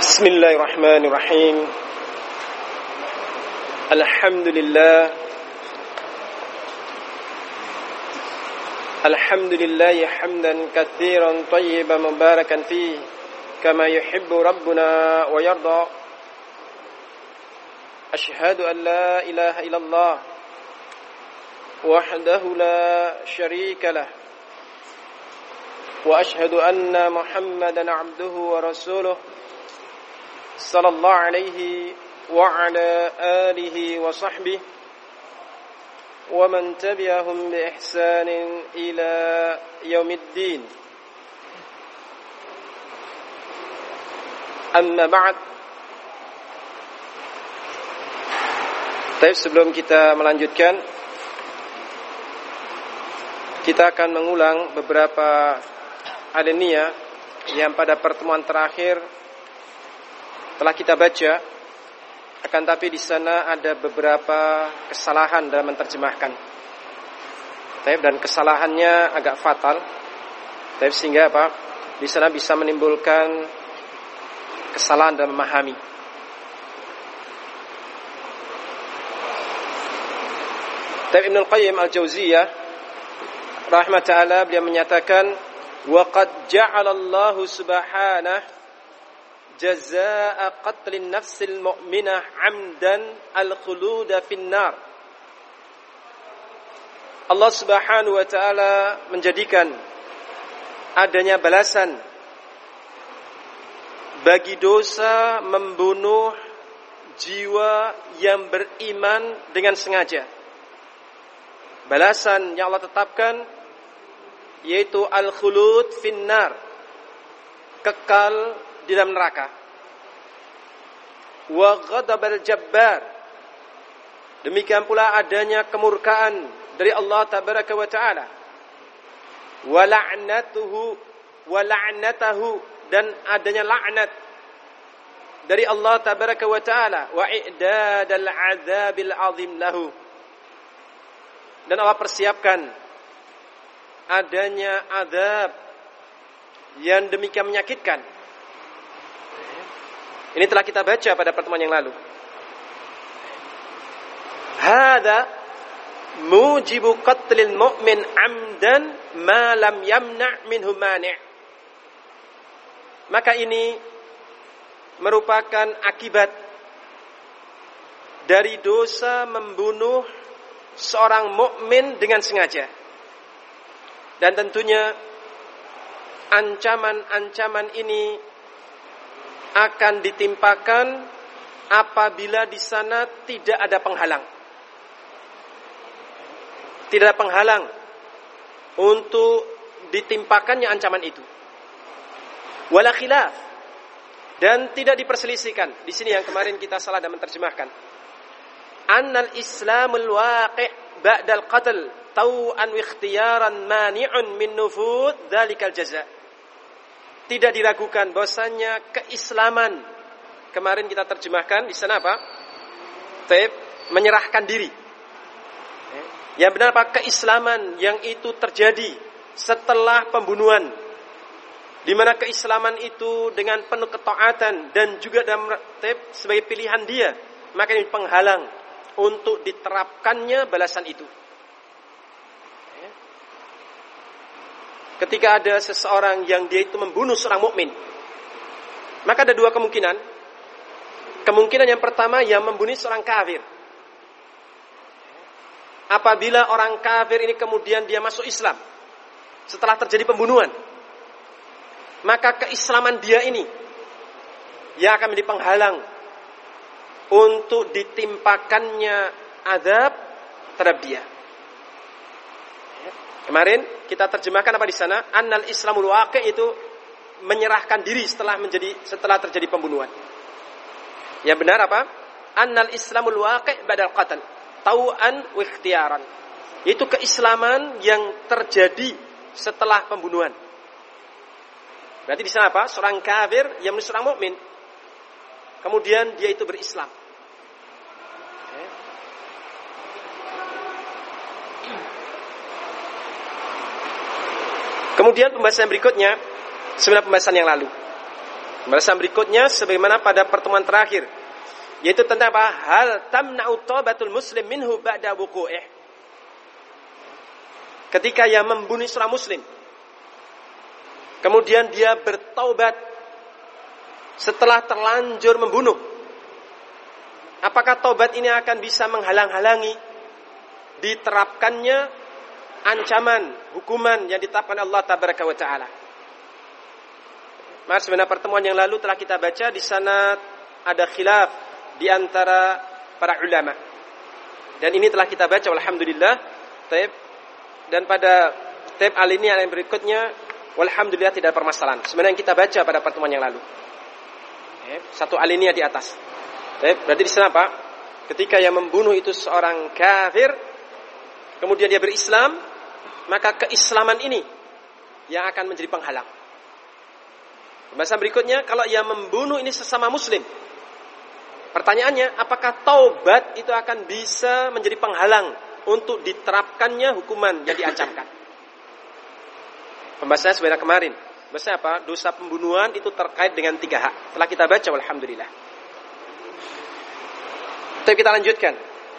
بسم الله الرحمن الرحيم الحمد لله حمدا كثيرا طيبا مباركا فيه كما يحب ربنا ويرضى أشهد أن لا إله إلا الله وحده لا شريك له وأشهد أن محمدا عبده ورسوله صلى الله عليه وعلى آله وصحبه ومن تبعهم بإحسان إلى يوم الدين أما بعد. Tapi sebelum kita melanjutkan, kita akan mengulang beberapa alinea yang pada pertemuan terakhir telah kita baca. Akan tapi di sana ada beberapa kesalahan dalam menerjemahkan. Dan kesalahannya agak fatal. Sehingga di sana bisa menimbulkan kesalahan dalam memahami. Ibnul Qayyim Al-Jauziyah rahimah ta'ala beliau menyatakan wa qad ja'ala Allah subhanahu jazaa'a qatlin nafsil mu'minah 'amdan al-khuluda fin-nar. Allah Subhanahu wa taala menjadikan adanya balasan bagi dosa membunuh jiwa yang beriman dengan sengaja. Balasan yang Allah tetapkan yaitu al-khulud fin-nar, kekal di dalam neraka. Wa ghadabal jabbar, demikian pula adanya kemurkaan dari Allah tabaraka wa taala. Wa la'natahu, dan adanya laknat dari Allah tabaraka wa taala. Wa i'dadal 'adzabil 'azim lahu, dan Allah persiapkan adanya azab yang demikian menyakitkan. Ini telah kita baca pada pertemuan yang lalu. Hada mujibu qatlil mu'min amdan ma lam yamna' minhu mani'. Maka ini merupakan akibat dari dosa membunuh seorang mukmin dengan sengaja. Dan tentunya ancaman-ancaman ini akan ditimpakan apabila di sana tidak ada penghalang. Tidak ada penghalang untuk ditimpakannya ancaman itu. Wala khilaf, dan tidak diperselisihkan. Di sini yang kemarin kita salah dan menerjemahkan. Annal Islamul waqi' ba'dal qatl tau'an wa ikhtiyaran mani'un min nufud dzalikal jaza'. Tidak diragukan bahwasanya keislaman, kemarin kita terjemahkan di sana apa? Menyerahkan diri. Yang benar apa? Keislaman yang itu terjadi setelah pembunuhan, di mana keislaman itu dengan penuh ketaatan dan juga dalam sebagai pilihan dia, maka ini penghalang untuk diterapkannya balasan itu. Ketika ada seseorang yang dia itu membunuh seorang mukmin, maka ada dua kemungkinan. Kemungkinan yang pertama, yang membunuh seorang kafir. Apabila orang kafir ini kemudian dia masuk Islam setelah terjadi pembunuhan, maka keislaman dia ini yang akan menjadi penghalang untuk ditimpakannya azab terhadap dia. Kemarin kita terjemahkan apa di sana? Annal Islamul waqi' itu menyerahkan diri setelah terjadi pembunuhan. Yang benar apa? Annal Islamul waqi' ba'dal qatl tau'an wa ikhtiyaran. Itu keislaman yang terjadi setelah pembunuhan. Berarti di sana apa? Seorang kafir yang menjadi seorang mukmin, kemudian dia itu berislam. Kemudian pembahasan berikutnya sebenarnya pembahasan yang lalu. Pembahasan berikutnya sebagaimana pada pertemuan terakhir, yaitu tentang apa? Hal tamna'u taubatul muslim minhu ba'da wuqu'ih. Ketika ia membunuh seorang muslim, kemudian dia bertaubat setelah terlanjur membunuh, apakah taubat ini akan bisa menghalang-halangi diterapkannya ancaman hukuman yang ditetapkan Allah Tabaraka wa Ta'ala? Maka sebenarnya pertemuan yang lalu telah kita baca, di sana ada khilaf di antara para ulama. Dan ini telah kita baca alhamdulillah. Dan pada tab alinea yang berikutnya alhamdulillah tidak ada permasalahan. Sebenarnya yang kita baca pada pertemuan yang lalu. Satu alinea di atas. Berarti di sana apa? Ketika yang membunuh itu seorang kafir, kemudian dia berislam, maka keislaman ini yang akan menjadi penghalang. Pembahasan berikutnya, kalau ia membunuh ini sesama muslim, pertanyaannya, apakah taubat itu akan bisa menjadi penghalang untuk diterapkannya hukuman yang diancamkan? Pembahasannya sebenarnya kemarin. Pembahasannya apa? Dosa pembunuhan itu terkait dengan 3 hak. Telah kita baca alhamdulillah. Tapi kita lanjutkan.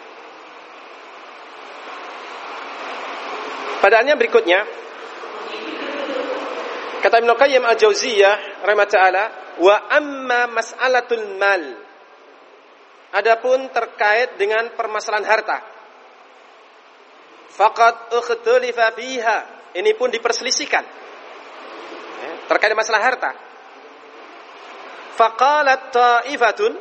Pada ayat berikutnya, kata Ibnu Qayyim al-Jauziyah rahimahullah ta'ala, wa amma mas'alatul mal, adapun terkait dengan permasalahan harta, faqad ukhtulifa fiha, ini pun diperselisihkan terkait masalah harta. Faqalat ta'ifatun,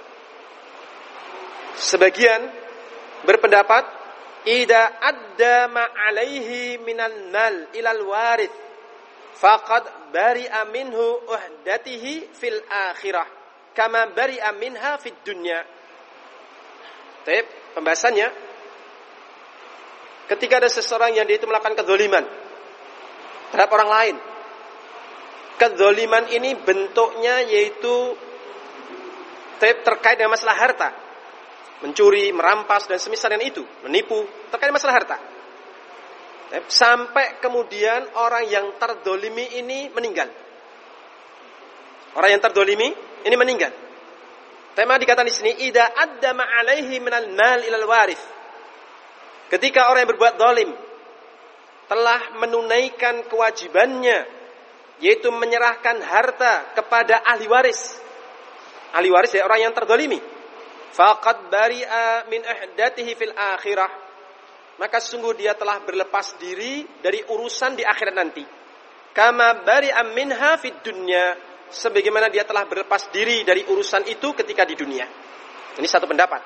sebagian berpendapat, idza adda ma alaihi minal mal ilal warith faqad bari'a minhu uhdatihi fil akhirah kama bari'a minha fid dunya. Baik, pembahasannya, ketika ada seseorang yang dia itu melakukan kedzaliman terhadap orang lain, kedzaliman ini bentuknya yaitu terkait dengan masalah harta, mencuri, merampas dan semisal dengan itu, menipu, terkait masalah harta. Sampai kemudian orang yang terdolimi ini meninggal. Orang yang terdolimi ini meninggal. Tema dikatakan di sini, idza adda ma alaihi minal mal ilal warith. Ketika orang yang berbuat zalim telah menunaikan kewajibannya, yaitu menyerahkan harta kepada ahli waris. Ahli waris ya orang yang terdolimi. Faqad bari'a min uhdatihi fil akhirah, maka sungguh dia telah berlepas diri dari urusan di akhirat nanti. Kama bari'a minha fid dunya, sebagaimana dia telah berlepas diri dari urusan itu ketika di dunia. Ini satu pendapat.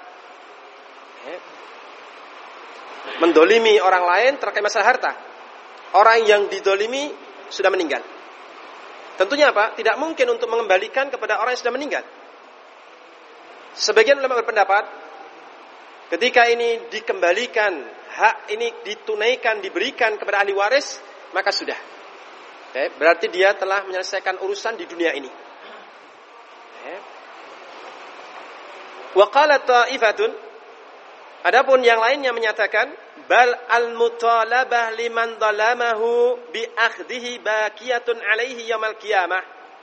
Mendolimi orang lain terkait masalah harta. Orang yang didolimi sudah meninggal. Tentunya apa? Tidak mungkin untuk mengembalikan kepada orang yang sudah meninggal. Sebagian ulama berpendapat, ketika ini dikembalikan, hak ini ditunaikan, diberikan kepada ahli waris, maka sudah. Berarti dia telah menyelesaikan urusan di dunia ini. Wa qalat ta'ifatun, adapun yang lainnya menyatakan, bal al-mutalabah liman zalamahu bi akhdhihi baqiyatun alaihi yaumil qiyamah.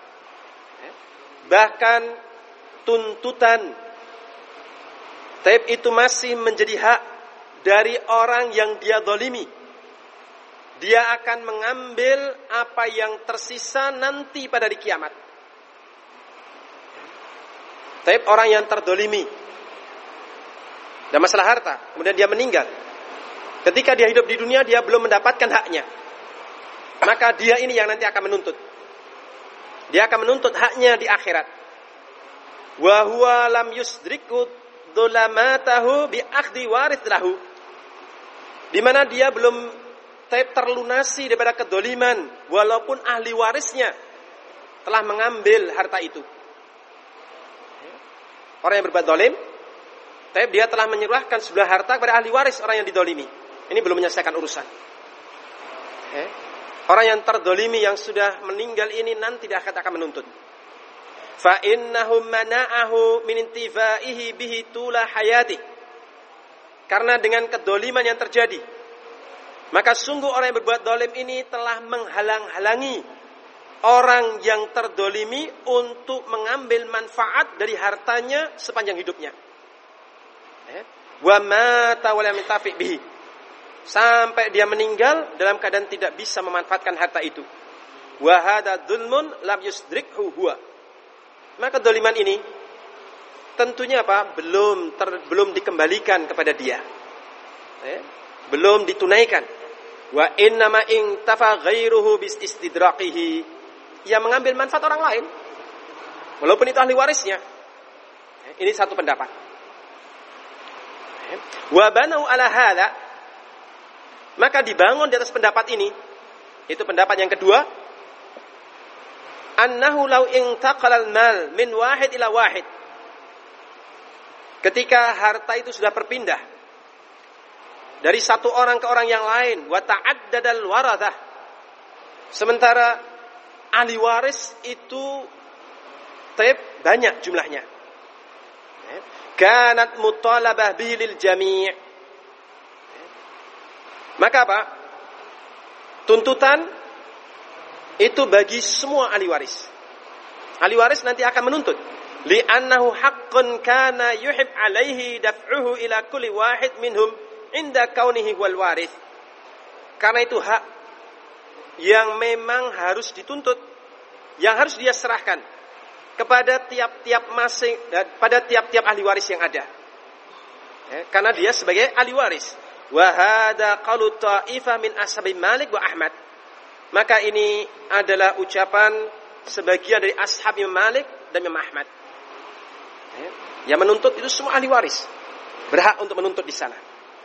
Bahkan tuntutan taib itu masih menjadi hak dari orang yang dia zalimi. Dia akan mengambil apa yang tersisa nanti pada hari kiamat. Taib orang yang terzalimi dan masalah harta, kemudian dia meninggal. Ketika dia hidup di dunia dia belum mendapatkan haknya, maka dia ini yang nanti akan menuntut. Dia akan menuntut haknya di akhirat. Wa huwa lam yusdriku dhulamatahu bi akhdhi warith lahu, di mana dia belum terlunasi daripada kedoliman walaupun ahli warisnya telah mengambil harta itu. Orang yang berbuat dolim, dia telah menyerahkan sebelah harta kepada ahli waris orang yang didolimi. Ini belum menyelesaikan urusan. Orang yang terdolimi yang sudah meninggal ini nanti dia akan menuntut. Fa innahum mana'ahu min intifaihi bihi tula hayati. Karena dengan kedoliman yang terjadi, maka sungguh orang yang berbuat dolim ini telah menghalang-halangi orang yang terdolimi untuk mengambil manfaat dari hartanya sepanjang hidupnya. Wa mata wa lam yantafi bihi. Sampai dia meninggal dalam keadaan tidak bisa memanfaatkan harta itu. Wa hadza dzulmun lam yusdrikhu huwa. Maka doliman ini tentunya apa? Belum dikembalikan kepada dia. Belum ditunaikan. Wa innama intafa ghairuhu bis istidraqihi. Ia mengambil manfaat orang lain walaupun itu ahli warisnya. Ini satu pendapat. Wa banau ala hadza, maka dibangun di atas pendapat ini. Itu pendapat yang kedua. Annahu law intaqala al-mal min wahid ila wahid. Ketika harta itu sudah berpindah dari satu orang ke orang yang lain, wa ta'addadal warathah. Sementara ahli waris itu banyak jumlahnya. Kanat mutalabah bihi lil jami'. Maka apa? Tuntutan itu bagi semua ahli waris. Ahli waris nanti akan menuntut. Li'annahu haqqun kana yuhib alaihi daf'uhu ila kulli wahid minhum inda kaunihi wal warith. Karena itu hak yang memang harus dituntut, yang harus dia serahkan kepada tiap-tiap ahli waris yang ada. Karena dia sebagai ahli waris. Wa hadza qaulu ta'ifah min ashabi Malik wa Ahmad. Maka ini adalah ucapan sebagian dari ashab Imam Malik dan Imam Ahmad. Yang menuntut itu semua ahli waris, berhak untuk menuntut di sana.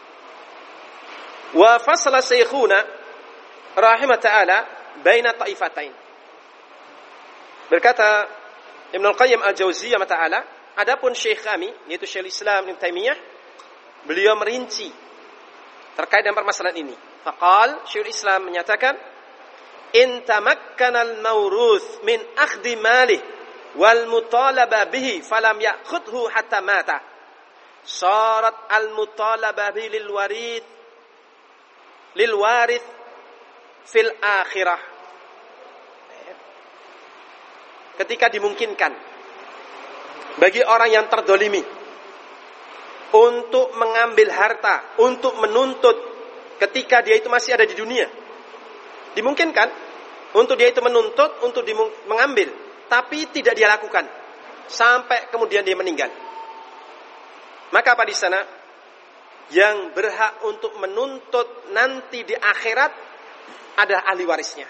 Wa fasala syekhuna rahimah ta'ala baina ta'ifatain. Berkata Ibnu Al-Qayyim Al-Jauziyah ta'ala, adapun syekh kami yaitu Syekhul Islam Ibnu Taimiyah, beliau merinci terkait dengan permasalahan ini. Faqal, Syekhul Islam menyatakan, in tamakkana al-mawruth min akhdhi malih wal mutalaba bihi falam ya'khudhu hatta mata, sarat al-mutalaba bihi lil warith fil akhirah. Ketika dimungkinkan bagi orang yang terdolimi untuk mengambil harta, untuk menuntut ketika dia itu masih ada di dunia, dimungkinkan untuk dia itu menuntut, untuk mengambil, tapi tidak dia lakukan sampai kemudian dia meninggal. Maka apa di sana? Yang berhak untuk menuntut nanti di akhirat adalah ahli warisnya.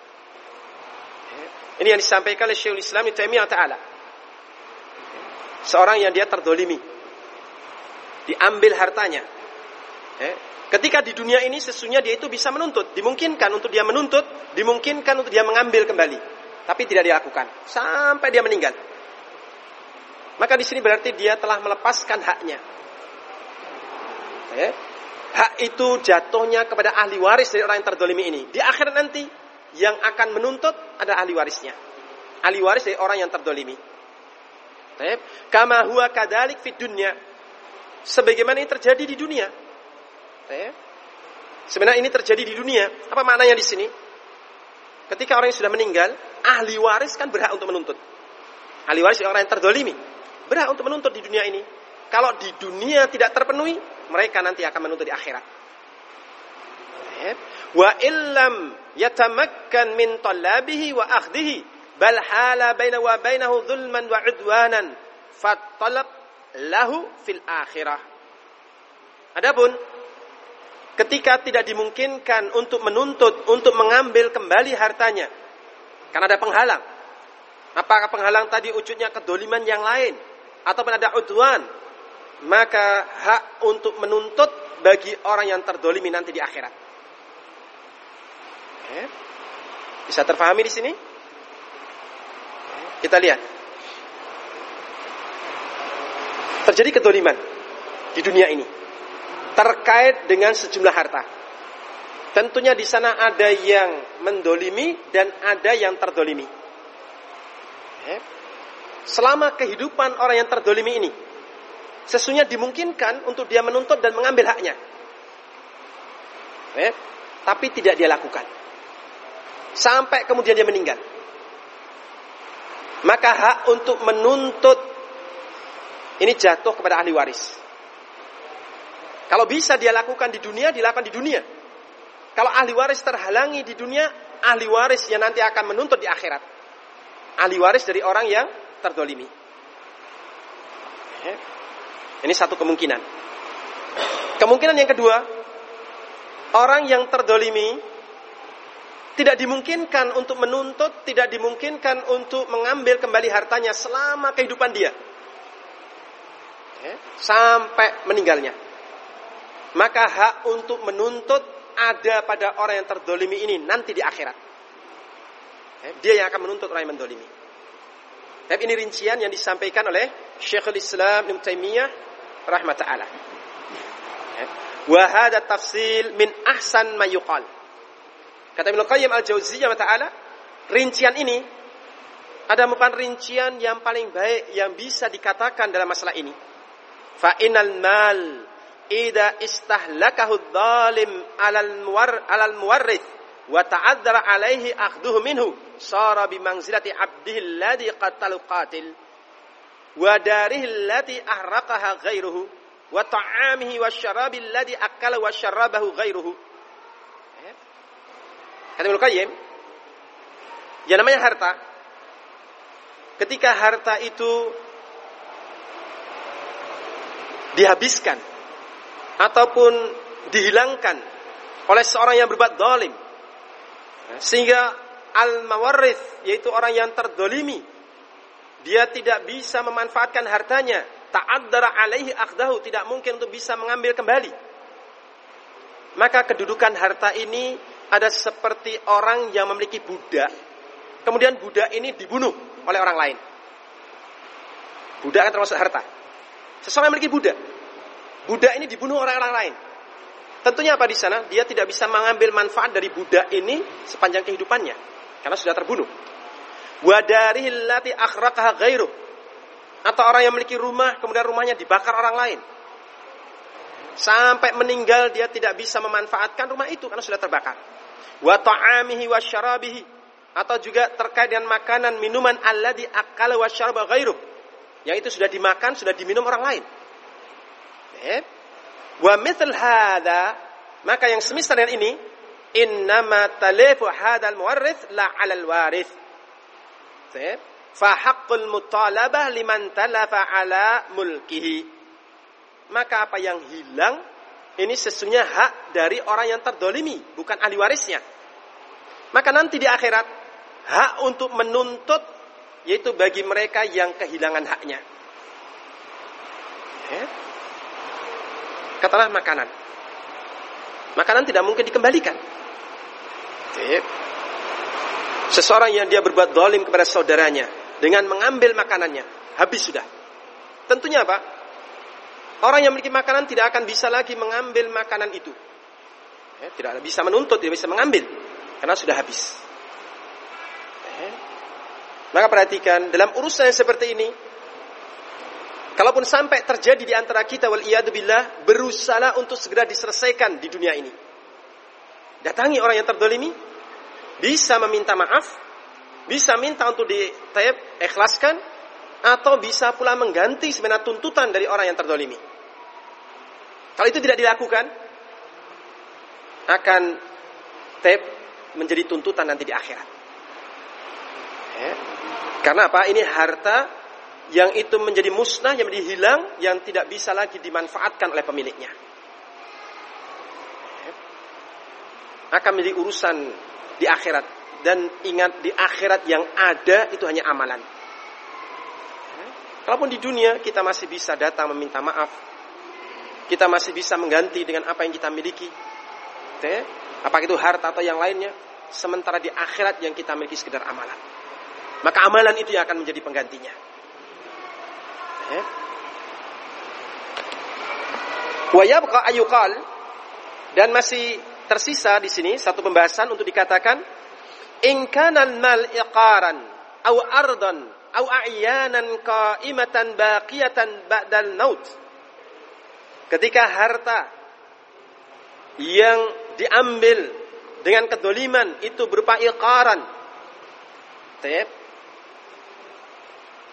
Ini yang disampaikan oleh Syekhul Islam Ibnu Taimiyah ta'ala. Seorang yang dia terdolimi, diambil hartanya. Ketika di dunia ini sesungguhnya dia itu bisa menuntut, dimungkinkan untuk dia menuntut, dimungkinkan untuk dia mengambil kembali, tapi tidak dilakukan sampai dia meninggal. Maka di sini berarti dia telah melepaskan haknya. Hak itu jatuhnya kepada ahli waris dari orang yang terdolimi ini. Di akhirat nanti yang akan menuntut ada ahli warisnya. Ahli waris dari orang yang terdolimi. Kama huwa kadzalik fid dunya. Sebagaimana ini terjadi di dunia. Sebenarnya ini terjadi di dunia. Apa maknanya di sini? Ketika orang yang sudah meninggal, ahli waris kan berhak untuk menuntut. Ahli waris dari orang yang terdolimi berhak untuk menuntut di dunia ini. Kalau di dunia tidak terpenuhi, mereka nanti akan menuntut di akhirat. Wa illam yatamakkan min talabihi wa akhdihi bal hala bainahu wa bainahu zulman wa udwanan fatalab lahu fil akhirah. Adapun ketika tidak dimungkinkan untuk menuntut, untuk mengambil kembali hartanya karena ada penghalang, apakah penghalang tadi wujudnya kedoliman yang lain ataupun ada udwan, maka hak untuk menuntut bagi orang yang terdolimi nanti di akhirat. Bisa terpahami di sini? Kita lihat. Terjadi kedoliman di dunia ini terkait dengan sejumlah harta. Tentunya di sana ada yang mendolimi dan ada yang terdolimi. Selama kehidupan orang yang terdolimi ini, sesungguhnya dimungkinkan untuk dia menuntut dan mengambil haknya. Tapi tidak dia lakukan. Sampai kemudian dia meninggal. maka hak untuk menuntut ini jatuh kepada ahli waris. Kalau bisa dia lakukan di dunia, dilakukan di dunia. Kalau ahli waris terhalangi di dunia, ahli waris yang nanti akan menuntut di akhirat. Ahli waris dari orang yang terdolimi. Ini satu kemungkinan. Kemungkinan yang kedua, orang yang terdolimi tidak dimungkinkan untuk menuntut, tidak dimungkinkan untuk mengambil kembali hartanya selama kehidupan dia. Sampai meninggalnya. Maka hak untuk menuntut ada pada orang yang terdolimi ini nanti di akhirat. Dia yang akan menuntut orang yang mendolimi. Tapi ini rincian yang disampaikan oleh Syekhul Islam Ibnu Taimiyah rahimah ta'ala. Wa hadha tafsil min ahsan ma yuqal. Kata Ibnu Qayyim al-Jauziyah ta'ala, rincian ini ada merupakan rincian yang paling baik yang bisa dikatakan dalam masalah ini. Fa innal mal idza istahlakahu adh-dhalim 'alal muwarrith wa ta'addara 'alaihi akhdhuhu minhu sara bi manzilati 'abdihi alladhi qatalu qatil wa darihi allati ahraqaha ghairuhu wa ta'amihi wasyarabi alladhi akala wa syarabahu ghairuhu. Kata Ibnu Qayyim, yang namanya harta, ketika harta itu dihabiskan ataupun dihilangkan oleh seorang yang berbuat zalim, sehingga al-mawarrith, yaitu orang yang terdolimi, dia tidak bisa memanfaatkan hartanya, ta'addara alaihi akhdahu, tidak mungkin untuk bisa mengambil kembali, maka kedudukan harta ini ada seperti orang yang memiliki budak, kemudian budak ini dibunuh oleh orang lain. Budak kan termasuk harta. Seseorang yang memiliki budak, budak ini dibunuh oleh orang lain. Tentunya apa di sana? Dia tidak bisa mengambil manfaat dari budak ini sepanjang kehidupannya, karena sudah terbunuh. Wa darihil lati akhraqaha ghairuh, atau orang yang memiliki rumah, kemudian rumahnya dibakar orang lain. Sampai meninggal dia tidak bisa memanfaatkan rumah itu karena sudah terbakar. Wa ta'amihi wa syarabihi, atau juga terkait dengan makanan, minuman alladzi akala wa syaraba ghairuh, yang itu sudah dimakan, sudah diminum orang lain. Wa mithl hadza, maka yang semisal dengan ini, innama talifu hadzal muwarrith la 'alal warith. Fa haqqul mutalabah liman talafa 'ala mulkihi. Maka apa yang hilang ini sesungguhnya hak dari orang yang terdolimi, bukan ahli warisnya. Maka nanti di akhirat hak untuk menuntut yaitu bagi mereka yang kehilangan haknya. Katalah makanan. Makanan tidak mungkin dikembalikan. Seseorang yang dia berbuat zalim kepada saudaranya dengan mengambil makanannya, habis sudah. Tentunya apa? Orang yang memiliki makanan tidak akan bisa lagi mengambil makanan itu. Tidak bisa menuntut, tidak bisa mengambil, karena sudah habis. Maka perhatikan, dalam urusan yang seperti ini, kalaupun sampai terjadi di antara kita, wal iyadu billah, berusaha untuk segera diselesaikan di dunia ini. Datangi orang yang terdolimi, bisa meminta maaf, bisa minta untuk diikhlaskan, atau bisa pula mengganti sebenarnya tuntutan dari orang yang terdolimi. Kalau itu tidak dilakukan, akan menjadi tuntutan nanti di akhirat. Karena apa? Ini harta yang itu menjadi musnah, yang menjadi hilang, yang tidak bisa lagi dimanfaatkan oleh pemiliknya. Akan menjadi urusan di akhirat. Dan ingat, di akhirat yang ada itu hanya amalan. Kalaupun di dunia kita masih bisa datang meminta maaf, kita masih bisa mengganti dengan apa yang kita miliki, apakah itu harta atau yang lainnya. Sementara di akhirat yang kita miliki sekedar amalan, maka amalan itu yang akan menjadi penggantinya. Wa yabqa ayuqal, dan masih tersisa di sini satu pembahasan untuk dikatakan, in kana al-mal iqaran aw ardan aw a'yanan qa'imatan baqiyatan ba'dal maut. Ketika harta yang diambil dengan kedoliman itu berupa iqaran,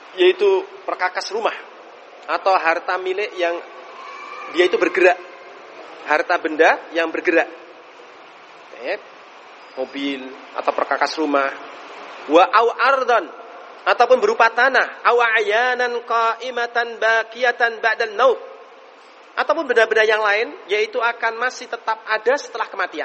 yaitu perkakas rumah atau harta milik yang dia itu bergerak, harta benda yang bergerak, mobil atau perkakas rumah, wa au ardan ataupun berupa tanah, au ayanan qaimatan baqiyatan ba'dal maut, ataupun benda-benda yang lain yaitu akan masih tetap ada setelah kematian.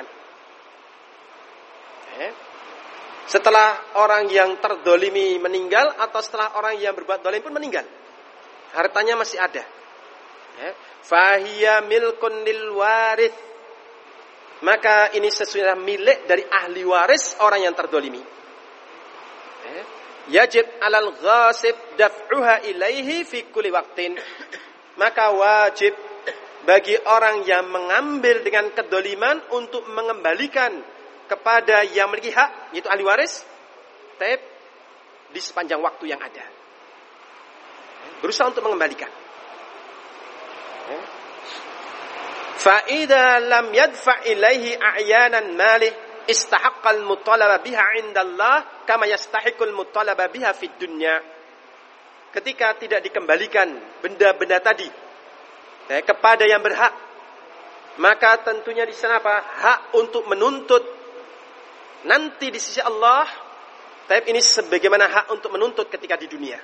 Setelah orang yang terdolimi meninggal atau setelah orang yang berbuat dolim pun meninggal, hartanya masih ada. Fahiya milkun lil warith, maka ini sesungguhnya milik dari ahli waris orang yang terdolimi. Yajib alal ghasib daf'uha ilaihi fi kulli waqtin, maka wajib bagi orang yang mengambil dengan kedoliman untuk mengembalikan kepada yang memiliki hak, yaitu ahli waris, di sepanjang waktu yang ada. Berusaha untuk mengembalikan. Fa'idha lam yadfa' ilaihi a'yanan malih istahaqqal mutalaba biha 'inda Allah kama yastahiqul mutalaba biha fid dunya. Ketika tidak dikembalikan benda-benda tadi kepada yang berhak, maka tentunya di sana apa? Hak untuk menuntut nanti di sisi Allah, tapi ini sebagaimana hak untuk menuntut ketika di dunia.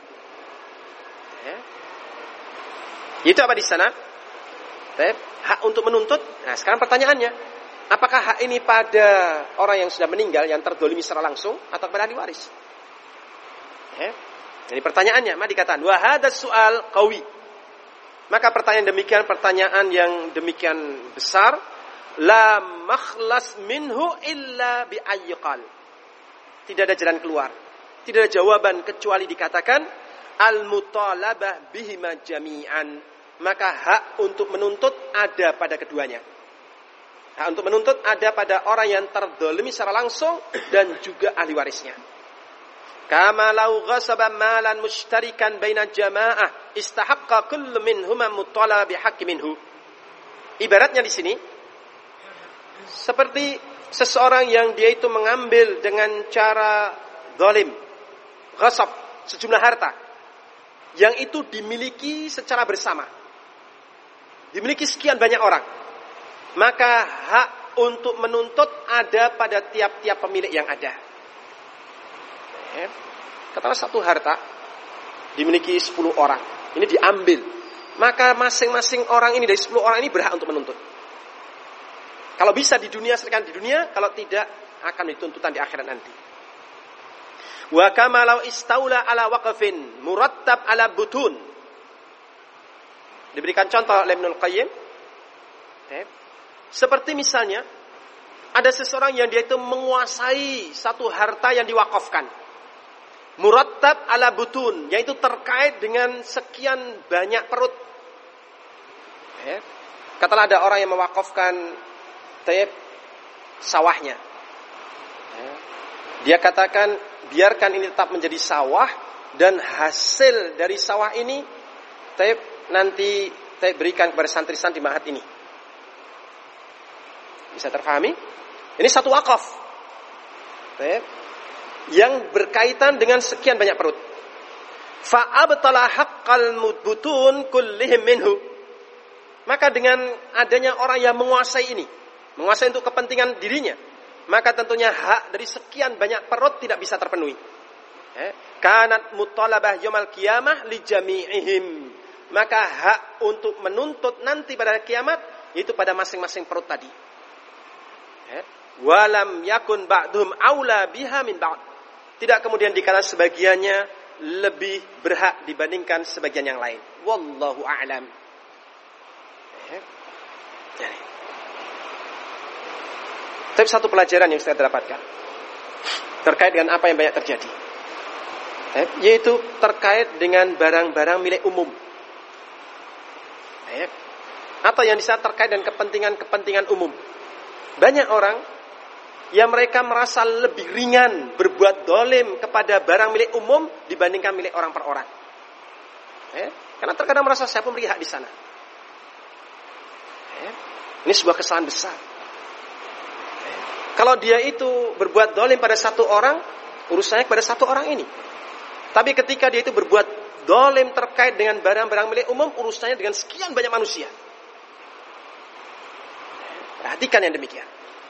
Itu apa di sana? Hak untuk menuntut. Nah, sekarang pertanyaannya, apakah hak ini pada orang yang sudah meninggal, yang terdolimi secara langsung, atau pada ahli waris? Jadi pertanyaannya, maka dikatakan, wa hadas soal qawi. Maka pertanyaan demikian, pertanyaan yang demikian besar, la makhlas minhu illa bi ayyqal. Tidak ada jalan keluar, tidak ada jawaban kecuali dikatakan al mutalabah bihima jami'an. Maka hak untuk menuntut ada pada keduanya. Hak untuk menuntut ada pada orang yang terdolimi secara langsung dan juga ahli warisnya. Kama lau ghasaba malan mushtarikan baina jamaah istahaqqa kullu minhuma mutalaba bihaqqi minhu. Ibaratnya di sini seperti seseorang yang dia itu mengambil dengan cara zalim, ghasab, sejumlah harta yang itu dimiliki secara bersama, dimiliki sekian banyak orang, maka hak untuk menuntut ada pada tiap-tiap pemilik yang ada. Katakanlah satu harta dimiliki 10 orang, ini diambil, maka masing-masing orang ini dari 10 orang ini berhak untuk menuntut. Kalau bisa di dunia, serahkan di dunia. Kalau tidak, akan dituntutan di akhirat nanti. Wa kama law istaula ala waqfin murattab ala butun. Diberikan contoh oleh Ibnul Qayyim. Seperti misalnya, ada seseorang yang dia itu menguasai satu harta yang diwakafkan. Murattab ala butun, yaitu terkait dengan sekian banyak perut. Katakanlah ada orang yang mewakafkan sawahnya. Dia katakan biarkan ini tetap menjadi sawah dan hasil dari sawah ini nanti berikan kepada santri-santri mahat ini. Bisa terpahami? Ini satu wakaf yang berkaitan dengan sekian banyak perut. Fa'abtala haqqal mudbutun kullihim minhu. Maka dengan adanya orang yang menguasai ini, menguasai untuk kepentingan dirinya, maka tentunya hak dari sekian banyak perut tidak bisa terpenuhi. Kanat mutalabah yaumil qiyamah li jami'ihim. Maka hak untuk menuntut nanti pada kiamat itu pada masing-masing perut tadi. Walam yakun ba'dhum aula biha min ba'd. Tidak kemudian dikatakan sebagiannya lebih berhak dibandingkan sebagian yang lain. Wallahu a'lam. Tapi satu pelajaran yang saya dapatkan terkait dengan apa yang banyak terjadi, yaitu terkait dengan barang-barang milik umum, atau yang bisa terkait dengan kepentingan umum. Banyak orang yang mereka merasa lebih ringan berbuat dolim kepada barang milik umum dibandingkan milik orang per orang. Karena terkadang merasa siapa memiliki hak di sana. Ini sebuah kesalahan besar. Kalau dia itu berbuat dolim pada satu orang, urusannya kepada satu orang ini. Tapi ketika dia itu berbuat zalim terkait dengan barang-barang milik umum, urusannya dengan sekian banyak manusia. Perhatikan yang demikian.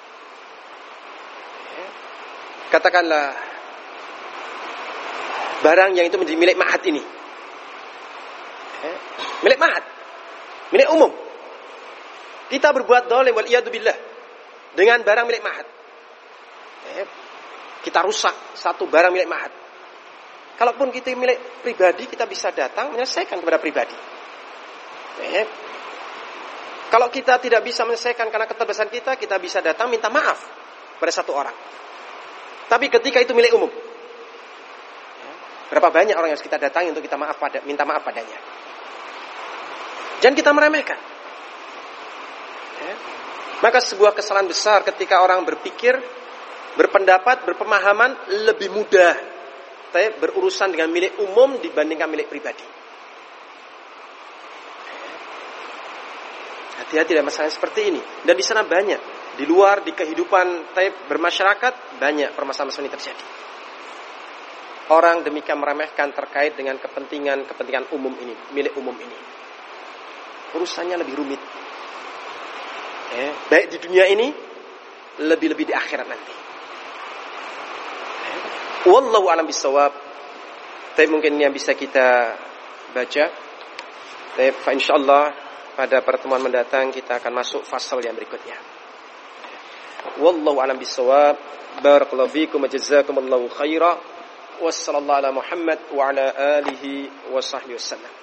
Katakanlah barang yang itu menjadi milik ma'had ini. Milik ma'had. Milik umum. Kita berbuat zalim wal'iyadzubillah dengan barang milik ma'had. Kita rusak satu barang milik ma'had. Kalaupun kita milik pribadi, kita bisa datang menyelesaikan kepada pribadi. Kalau kita tidak bisa menyelesaikan karena keterbatasan kita, kita bisa datang minta maaf pada satu orang. Tapi ketika itu milik umum, berapa banyak orang yang harus kita datangi untuk kita minta maaf padanya. Jangan kita meremehkan. Maka sebuah kesalahan besar ketika orang berpikir, berpendapat, berpemahaman lebih mudah berurusan dengan milik umum dibandingkan milik pribadi. Hati-hati dalam masalah seperti ini. Dan di sana banyak, di luar, di kehidupan bermasyarakat, banyak permasalahan ini terjadi. Orang demikian meremehkan terkait dengan kepentingan umum ini, milik umum ini. Urusannya lebih rumit. Baik di dunia ini, lebih-lebih di akhirat nanti. Wallahu a'lam bishawab. Tapi mungkin yang bisa kita baca. Tapi insyaallah pada pertemuan mendatang kita akan masuk fasal yang berikutnya. Wallahu a'lam bishawab. Barakallahu fiikum wa jazakumullahu khairan. Wassallallahu ala Muhammad wa ala alihi wa sahbihi wasallam.